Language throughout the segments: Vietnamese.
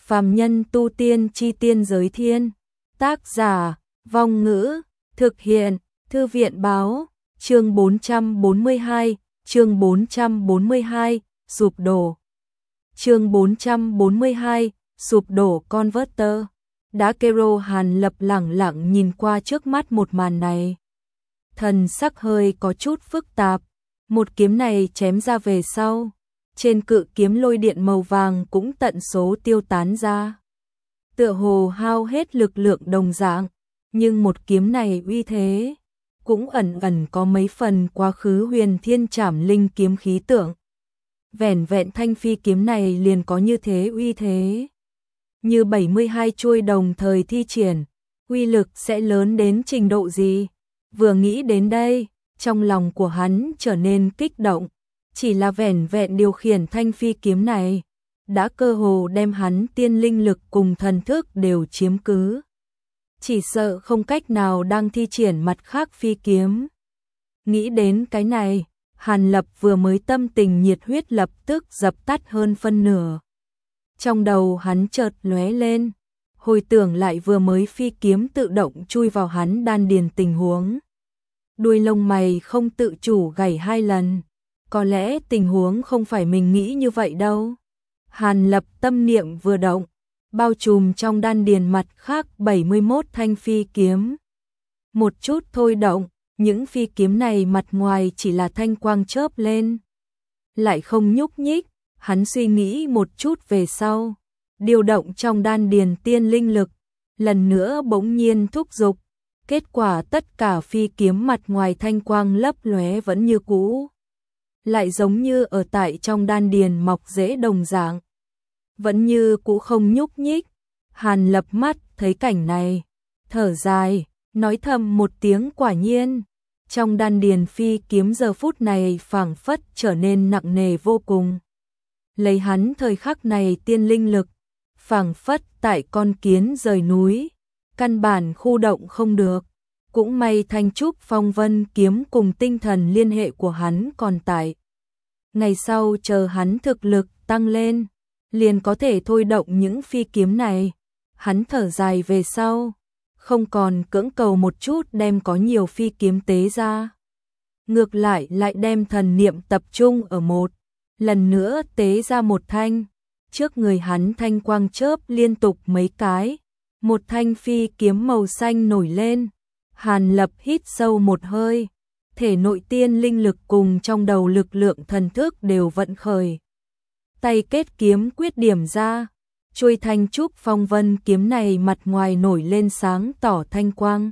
Phàm nhân tu tiên chi tiên giới thiên. Tác giả, Vong Ngữ, thực hiện, Thư viện báo, chương 442, chương 442, sụp đổ. Chương 442, sụp đổ Converter. Đã Kero Hàn Lập lẳng lặng nhìn qua trước mắt một màn này. Thần sắc hơi có chút phức tạp, một kiếm này chém ra về sau, trên cự kiếm lôi điện màu vàng cũng tận số tiêu tán ra. Tựa hồ hao hết lực lượng đồng dạng, nhưng một kiếm này uy thế, cũng ẩn ẩn có mấy phần quá khứ Huyền Thiên Trảm Linh kiếm khí tượng. Vẻn vẹn thanh phi kiếm này liền có như thế uy thế. Như 72 chuôi đồng thời thi triển, uy lực sẽ lớn đến trình độ gì? Vừa nghĩ đến đây, trong lòng của hắn trở nên kích động, chỉ là vẻn vẹn điều khiển thanh phi kiếm này, đã cơ hồ đem hắn tiên linh lực cùng thần thức đều chiếm cứ. Chỉ sợ không cách nào đang thi triển mặt khác phi kiếm. Nghĩ đến cái này, Hàn Lập vừa mới tâm tình nhiệt huyết lập tức dập tắt hơn phân nửa. Trong đầu hắn chợt lóe lên, hồi tưởng lại vừa mới phi kiếm tự động chui vào hắn đan điền tình huống. Đuôi lông mày không tự chủ gảy 2 lần, có lẽ tình huống không phải mình nghĩ như vậy đâu. Hàn Lập tâm niệm vừa động, bao trùm trong đan điền mặt khác 71 thanh phi kiếm. Một chút thôi động, những phi kiếm này mặt ngoài chỉ là thanh quang chớp lên, lại không nhúc nhích. Hắn suy nghĩ một chút về sau, điều động trong đan điền tiên linh lực, lần nữa bỗng nhiên thúc giục. Kết quả tất cả phi kiếm mặt ngoài thanh quang lấp lóe vẫn như cũ, lại giống như ở tại trong đan điền mọc rễ đồng dạng, vẫn như cũ không nhúc nhích. Hàn Lập mắt thấy cảnh này, thở dài, nói thầm một tiếng quả nhiên. Trong đan điền phi kiếm giờ phút này phảng phất trở nên nặng nề vô cùng. Lấy hắn thời khắc này tiên linh lực, phảng phất tại con kiến rời núi, căn bản khu động không được. Cũng may Thanh Trúc Phong Vân kiếm cùng tinh thần liên hệ của hắn còn tại. Ngày sau chờ hắn thực lực tăng lên, liền có thể thôi động những phi kiếm này. Hắn thở dài về sau, không còn cưỡng cầu một chút đem có nhiều phi kiếm tế ra. Ngược lại đem thần niệm tập trung ở một, lần nữa tế ra một thanh. Trước người hắn thanh quang chớp liên tục mấy cái, một thanh phi kiếm màu xanh nổi lên. Hàn Lập hít sâu một hơi, thể nội tiên linh lực cùng trong đầu lực lượng thần thức đều vận khởi. Tay kết kiếm quyết điểm ra, chuôi Thanh Trúc Phong Vân kiếm này mặt ngoài nổi lên sáng tỏ thanh quang.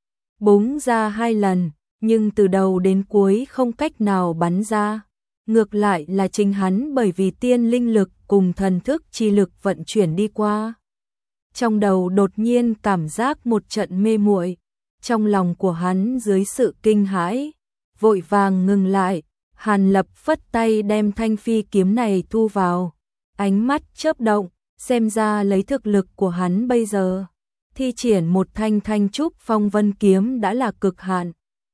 Búng ra 2 lần, nhưng từ đầu đến cuối không cách nào bắn ra. Ngược lại là chính hắn bởi vì tiên linh lực cùng thần thức chi lực vận chuyển đi qua. Trong đầu đột nhiên cảm giác một trận mê muội. Trong lòng của hắn dưới sự kinh hãi, vội vàng ngừng lại. Hàn Lập phất tay đem thanh phi kiếm này thu vào. Ánh mắt chớp động, xem ra lấy thực lực của hắn bây giờ, thi triển một thanh Thanh Trúc Phong Vân kiếm đã là cực hạn.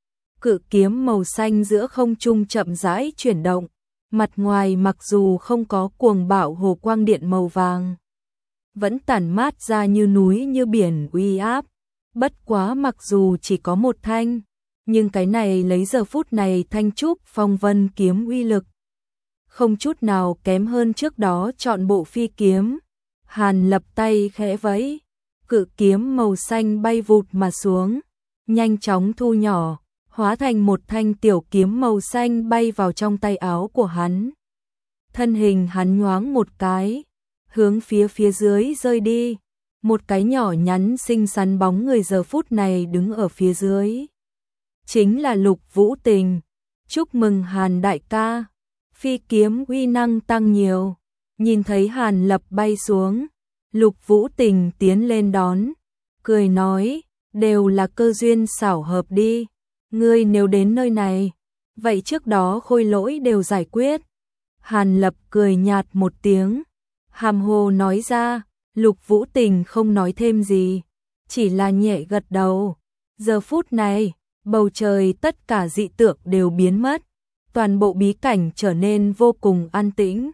Cự kiếm màu xanh giữa không trung chậm rãi chuyển động, mặt ngoài mặc dù không có cuồng bạo hồ quang điện màu vàng, vẫn tản mát ra như núi như biển uy áp. Bất quá mặc dù chỉ có một thanh, nhưng cái này lấy giờ phút này Thanh Trúc Phong Vân kiếm uy lực, không chút nào kém hơn trước đó chọn bộ phi kiếm. Hàn Lập tay khẽ vẫy, cự kiếm màu xanh bay vụt mà xuống, nhanh chóng thu nhỏ, hóa thành một thanh tiểu kiếm màu xanh bay vào trong tay áo của hắn. Thân hình hắn nhoáng một cái, hướng phía dưới rơi đi. Một cái nhỏ nhắn xinh xắn bóng người giờ phút này đứng ở phía dưới. Chính là Lục Vũ Tình. Chúc mừng Hàn đại ca, phi kiếm uy năng tăng nhiều. Nhìn thấy Hàn Lập bay xuống, Lục Vũ Tình tiến lên đón, cười nói, đều là cơ duyên xảo hợp đi. Ngươi nếu đến nơi này, vậy trước đó khôi lỗi đều giải quyết. Hàn Lập cười nhạt một tiếng, hàm hồ nói ra. Lục Vũ Tình không nói thêm gì, chỉ là nhẹ gật đầu. Giờ phút này, bầu trời tất cả dị tượng đều biến mất, toàn bộ bí cảnh trở nên vô cùng an tĩnh.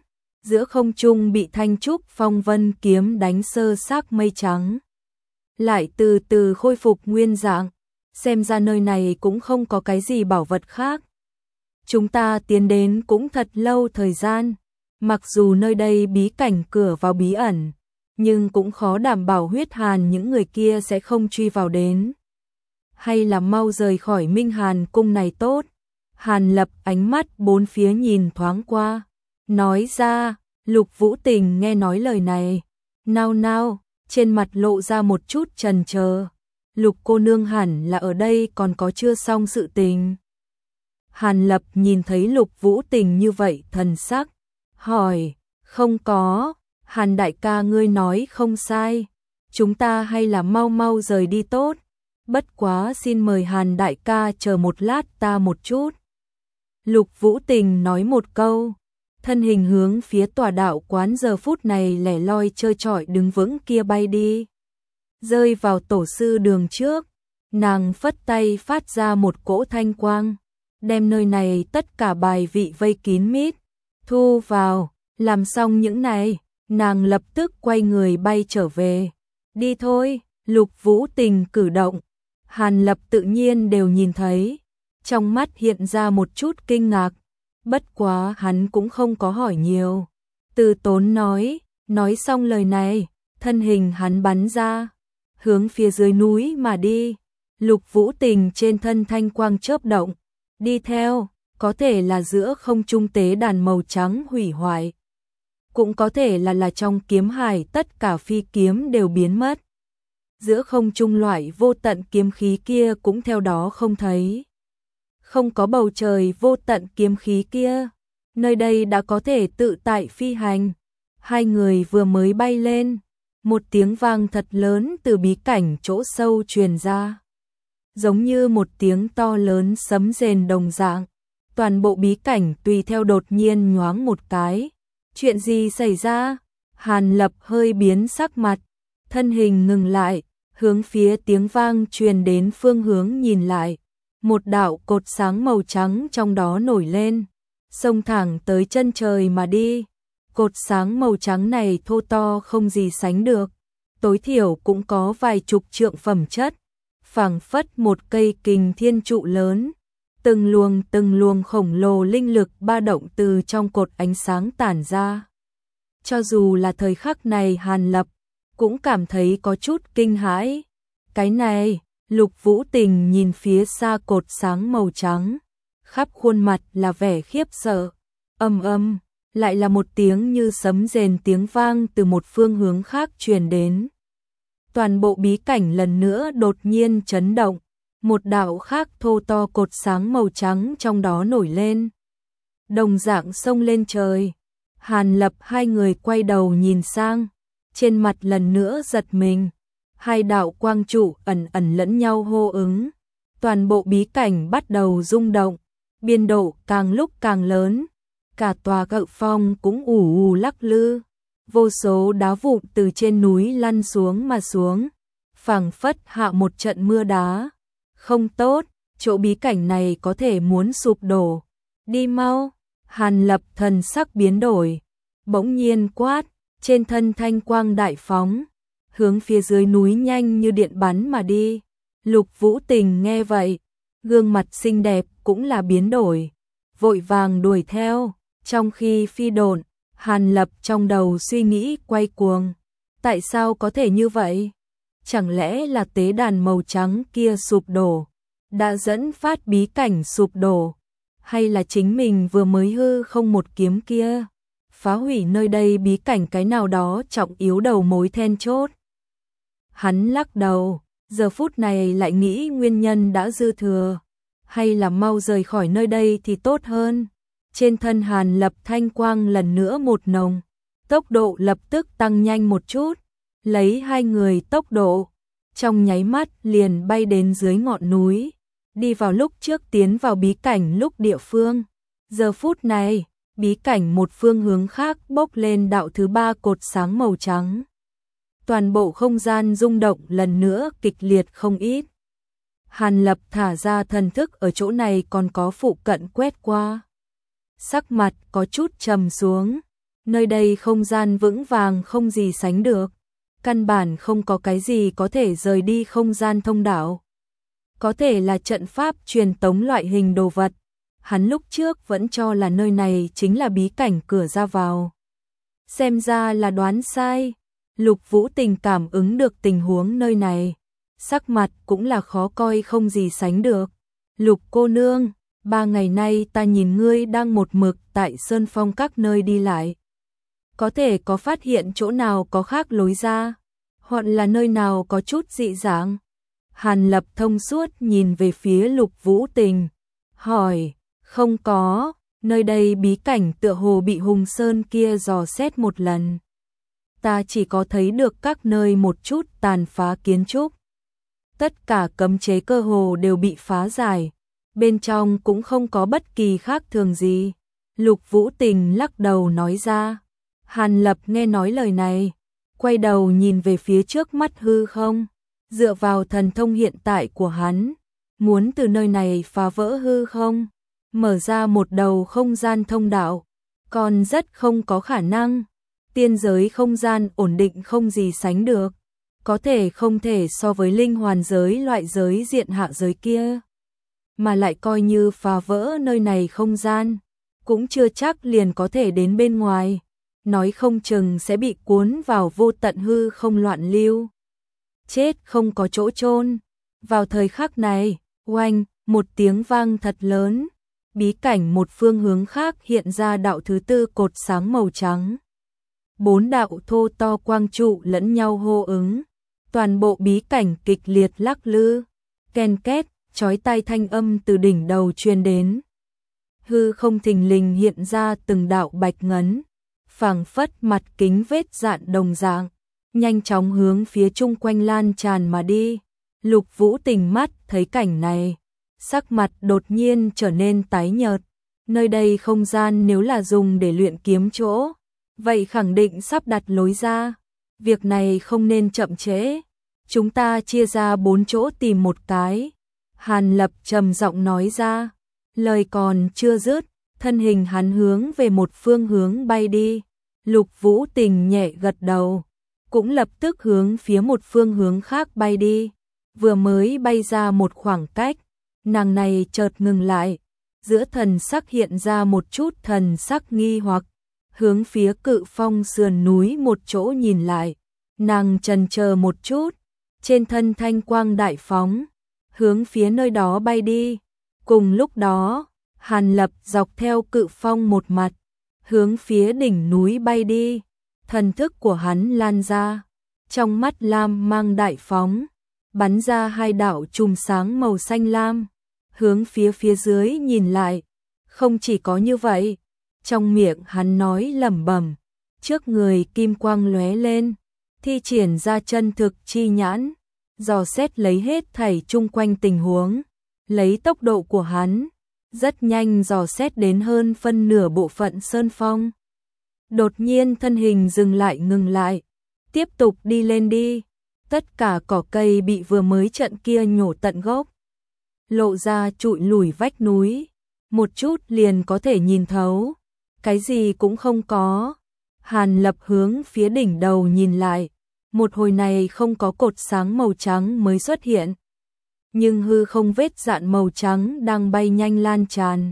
giữa không trung bị thanh trúc phong vân kiếm đánh sơ xác mây trắng. Lại từ từ khôi phục nguyên dạng, xem ra nơi này cũng không có cái gì bảo vật khác. Chúng ta tiến đến cũng thật lâu thời gian, mặc dù nơi đây bí cảnh cửa vào bí ẩn, nhưng cũng khó đảm bảo huyết hàn những người kia sẽ không truy vào đến. Hay là mau rời khỏi Minh Hàn cung này tốt. Hàn Lập ánh mắt bốn phía nhìn thoáng qua, nói ra. Lục Vũ Tình nghe nói lời này, nao nao, trên mặt lộ ra một chút chần chờ. Lục cô nương hẳn là ở đây còn có chưa xong sự tình. Hàn Lập nhìn thấy Lục Vũ Tình như vậy thần sắc, hỏi, không có. Hàn đại ca ngươi nói không sai, chúng ta hay là mau mau rời đi tốt. Bất quá xin mời Hàn đại ca chờ một lát ta một chút. Lục Vũ Tình nói một câu, thân hình hướng phía tòa đạo quán giờ phút này lẻ loi trơ trọi đứng vững kia bay đi. Rơi vào tổ sư đường trước, nàng phất tay phát ra một cỗ thanh quang, đem nơi này tất cả bài vị vây kín mít, thu vào. Làm xong những này, nàng lập tức quay người bay trở về. Đi thôi. Lục Vũ Tình cử động, Hàn Lập tự nhiên đều nhìn thấy, trong mắt hiện ra một chút kinh ngạc. Bất quá hắn cũng không có hỏi nhiều. Từ Tốn nói xong lời này, thân hình hắn bắn ra, hướng phía dưới núi mà đi. Lục Vũ Tình trên thân thanh quang chớp động, đi theo, có thể là giữa không trung tế đàn màu trắng hủy hoại, cũng có thể là trong kiếm hải tất cả phi kiếm đều biến mất. Giữa không trung loại vô tận kiếm khí kia cũng theo đó không thấy. Không có bầu trời vô tận kiếm khí kia, nơi đây đã có thể tự tại phi hành. Hai người vừa mới bay lên, một tiếng vang thật lớn từ bí cảnh chỗ sâu truyền ra, giống như một tiếng to lớn sấm rền đồng dạng. Toàn bộ bí cảnh tùy theo đột nhiên nhoáng một cái. Chuyện gì xảy ra? Hàn Lập hơi biến sắc mặt, thân hình ngừng lại, hướng phía tiếng vang truyền đến phương hướng nhìn lại. Một đạo cột sáng màu trắng trong đó nổi lên, xông thẳng tới chân trời mà đi. Cột sáng màu trắng này thô to không gì sánh được, tối thiểu cũng có vài chục trượng phẩm chất, phảng phất một cây kình thiên trụ lớn. Từng luồng khổng lồ linh lực ba động từ trong cột ánh sáng tản ra. Cho dù là thời khắc này Hàn Lập cũng cảm thấy có chút kinh hãi. Cái này, Lục Vũ Tình nhìn phía xa cột sáng màu trắng, khắp khuôn mặt là vẻ khiếp sợ. Lại là một tiếng như sấm rền tiếng vang từ một phương hướng khác truyền đến. Toàn bộ bí cảnh lần nữa đột nhiên chấn động, một đạo khác thô to cột sáng màu trắng trong đó nổi lên, đồng dạng xông lên trời. Hàn Lập hai người quay đầu nhìn sang, trên mặt lần nữa giật mình. Hai đạo quang trụ ẩn lẫn nhau hô ứng, toàn bộ bí cảnh bắt đầu rung động, biên độ càng lúc càng lớn, cả tòa cự phong cũng ù lắc lư, vô số đá vụn từ trên núi lăn xuống mà xuống, phảng phất hạ một trận mưa đá. Không tốt, chỗ bí cảnh này có thể muốn sụp đổ. Đi mau. Hàn Lập thần sắc biến đổi, bỗng nhiên quát, trên thân thanh quang đại phóng, hướng phía dưới núi nhanh như điện bắn mà đi. Lục Vũ Tình nghe vậy, gương mặt xinh đẹp cũng là biến đổi, vội vàng đuổi theo. Trong khi phi độn, Hàn Lập trong đầu suy nghĩ quay cuồng, tại sao có thể như vậy? Chẳng lẽ là tế đàn màu trắng kia sụp đổ, đã dẫn phát bí cảnh sụp đổ, hay là chính mình vừa mới hư không một kiếm kia phá hủy nơi đây bí cảnh cái nào đó trọng yếu đầu mối then chốt? Hắn lắc đầu, giờ phút này lại nghĩ nguyên nhân đã dư thừa, hay là mau rời khỏi nơi đây thì tốt hơn. Trên thân Hàn Lập thanh quang lần nữa một nồng, tốc độ lập tức tăng nhanh một chút, lấy hai người tốc độ, trong nháy mắt liền bay đến dưới ngọn núi, đi vào lúc trước tiến vào bí cảnh lúc địa phương. Giờ phút này, bí cảnh một phương hướng khác bốc lên đạo thứ ba cột sáng màu trắng. Toàn bộ không gian rung động lần nữa kịch liệt không ít. Hàn Lập thả ra thần thức ở chỗ này còn có phụ cận quét qua. Sắc mặt có chút trầm xuống, nơi đây không gian vững vàng không gì sánh được, căn bản không có cái gì có thể rời đi không gian thông đạo. Có thể là trận pháp truyền tống loại hình đồ vật, hắn lúc trước vẫn cho là nơi này chính là bí cảnh cửa ra vào. Xem ra là đoán sai, Lục Vũ Tình cảm ứng được tình huống nơi này, sắc mặt cũng là khó coi không gì sánh được. Lục cô nương, 3 ngày nay ta nhìn ngươi đang một mực tại Sơn Phong các nơi đi lại. Có thể có phát hiện chỗ nào có khác lối ra, hoặc là nơi nào có chút dị dạng. Hàn Lập thông suốt nhìn về phía Lục Vũ Tình, hỏi, không có, nơi đây bí cảnh tựa hồ bị Hùng Sơn kia dò xét một lần. Ta chỉ có thấy được các nơi một chút tàn phá kiến trúc. Tất cả cấm chế cơ hồ đều bị phá giải, bên trong cũng không có bất kỳ khác thường gì. Lục Vũ Tình lắc đầu nói ra. Hàn Lập nghe nói lời này, quay đầu nhìn về phía trước mắt hư không, dựa vào thần thông hiện tại của hắn, muốn từ nơi này phá vỡ hư không, mở ra một đầu không gian thông đạo, còn rất không có khả năng. Tiên giới không gian ổn định không gì sánh được, có thể không thể so với linh hoàn giới loại giới diện hạ giới kia. Mà lại coi như phá vỡ nơi này không gian, cũng chưa chắc liền có thể đến bên ngoài, nói không chừng sẽ bị cuốn vào vô tận hư không loạn lưu. Chết không có chỗ chôn. Vào thời khắc này, oanh, một tiếng vang thật lớn, bí cảnh một phương hướng khác hiện ra đạo thứ tư cột sáng màu trắng. 4 đạo thô to quang trụ lẫn nhau hô ứng, toàn bộ bí cảnh kịch liệt lắc lư, ken két, chói tai thanh âm từ đỉnh đầu truyền đến. Hư không thình lình hiện ra từng đạo bạch ngấn, phảng phất mặt kính vết dạn đồng dạng, nhanh chóng hướng phía chung quanh lan tràn mà đi. Lục Vũ Tình mắt thấy cảnh này, sắc mặt đột nhiên trở nên tái nhợt. Nơi đây không gian nếu là dùng để luyện kiếm chỗ, vậy khẳng định sắp đặt lối ra. Việc này không nên chậm trễ, chúng ta chia ra 4 chỗ tìm một cái. Hàn Lập trầm giọng nói ra, lời còn chưa dứt, thân hình hắn hướng về một phương hướng bay đi. Lục Vũ Tình nhẹ gật đầu, cũng lập tức hướng phía một phương hướng khác bay đi. Vừa mới bay ra một khoảng cách, nàng này chợt ngừng lại, giữa thần sắc hiện ra một chút thần sắc nghi hoặc, hướng phía Cự Phong sườn núi một chỗ nhìn lại. Nàng chần chờ một chút, trên thân thanh quang đại phóng, hướng phía nơi đó bay đi. Cùng lúc đó, Hàn Lập dọc theo Cự Phong một mặt, hướng phía đỉnh núi bay đi. Thần thức của hắn lan ra, trong mắt lam mang đại phóng, bắn ra 2 đạo chùm sáng màu xanh lam, hướng phía dưới nhìn lại. Không chỉ có như vậy, trong miệng hắn nói lẩm bẩm, trước người kim quang lóe lên, thi triển ra chân thực chi nhãn, dò xét lấy hết thảy chung quanh tình huống. Lấy tốc độ của hắn, rất nhanh dò xét đến hơn phân nửa bộ phận sơn phong. Đột nhiên thân hình dừng lại ngừng lại, tiếp tục đi lên đi. Tất cả cỏ cây bị vừa mới trận kia nhổ tận gốc, lộ ra trụi lủi vách núi, một chút liền có thể nhìn thấu, cái gì cũng không có. Hàn Lập hướng phía đỉnh đầu nhìn lại, một hồi này không có cột sáng màu trắng mới xuất hiện, nhưng hư không vết dạn màu trắng đang bay nhanh lan tràn,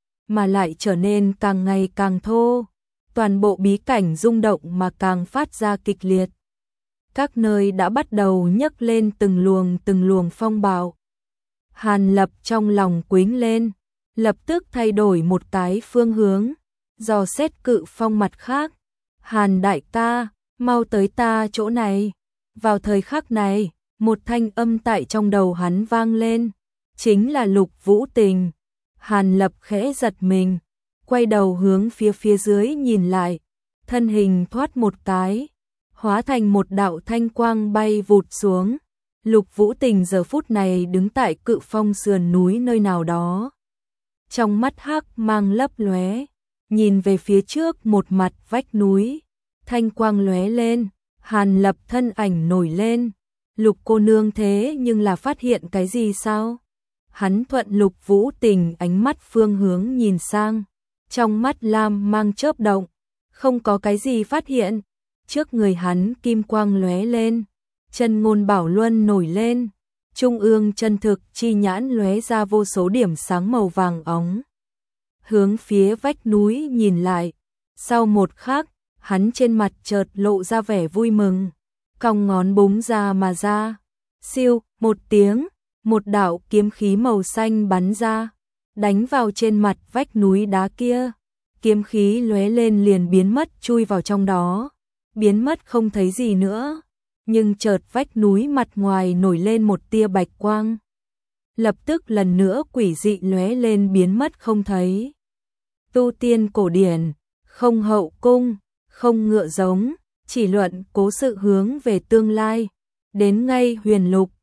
mà lại trở nên càng ngày càng thô. Toàn bộ bí cảnh rung động mà càng phát ra kịch liệt. Các nơi đã bắt đầu nhấc lên từng luồng phong bạo. Hàn Lập trong lòng quĩnh lên, lập tức thay đổi một cái phương hướng, dò xét Cự Phong mặt khác. Hàn đại ca, mau tới ta chỗ này. Vào thời khắc này, một thanh âm tại trong đầu hắn vang lên, chính là Lục Vũ Tình. Hàn Lập khẽ giật mình, quay đầu hướng phía dưới nhìn lại, thân hình thoát một cái, hóa thành một đạo thanh quang bay vụt xuống. Lục Vũ Tình giờ phút này đứng tại Cự Phong sườn núi nơi nào đó. Trong mắt hắc mang lấp lóe, nhìn về phía trước một mặt vách núi, thanh quang lóe lên, Hàn Lập thân ảnh nổi lên. Lục cô nương thế nhưng là phát hiện cái gì sao? Hắn thuận Lục Vũ Tình ánh mắt phương hướng nhìn sang, trong mắt lam mang chớp động, không có cái gì phát hiện. Trước người hắn kim quang lóe lên, chân ngôn bảo luân nổi lên, trung ương chân thực chi nhãn lóe ra vô số điểm sáng màu vàng óng. Hướng phía vách núi nhìn lại, sau một khắc, hắn trên mặt chợt lộ ra vẻ vui mừng, cong ngón búng ra mà ra. Siêu, một tiếng, một đạo kiếm khí màu xanh bắn ra, đánh vào trên mặt vách núi đá kia. Kiếm khí lóe lên liền biến mất chui vào trong đó, biến mất không thấy gì nữa. Nhưng chợt vách núi mặt ngoài nổi lên một tia bạch quang. Lập tức lần nữa quỷ dị lóe lên biến mất không thấy. Tu tiên cổ điển, không hậu cung, không ngựa giống, chỉ luận cố sự hướng về tương lai. Đến ngay huyền lục,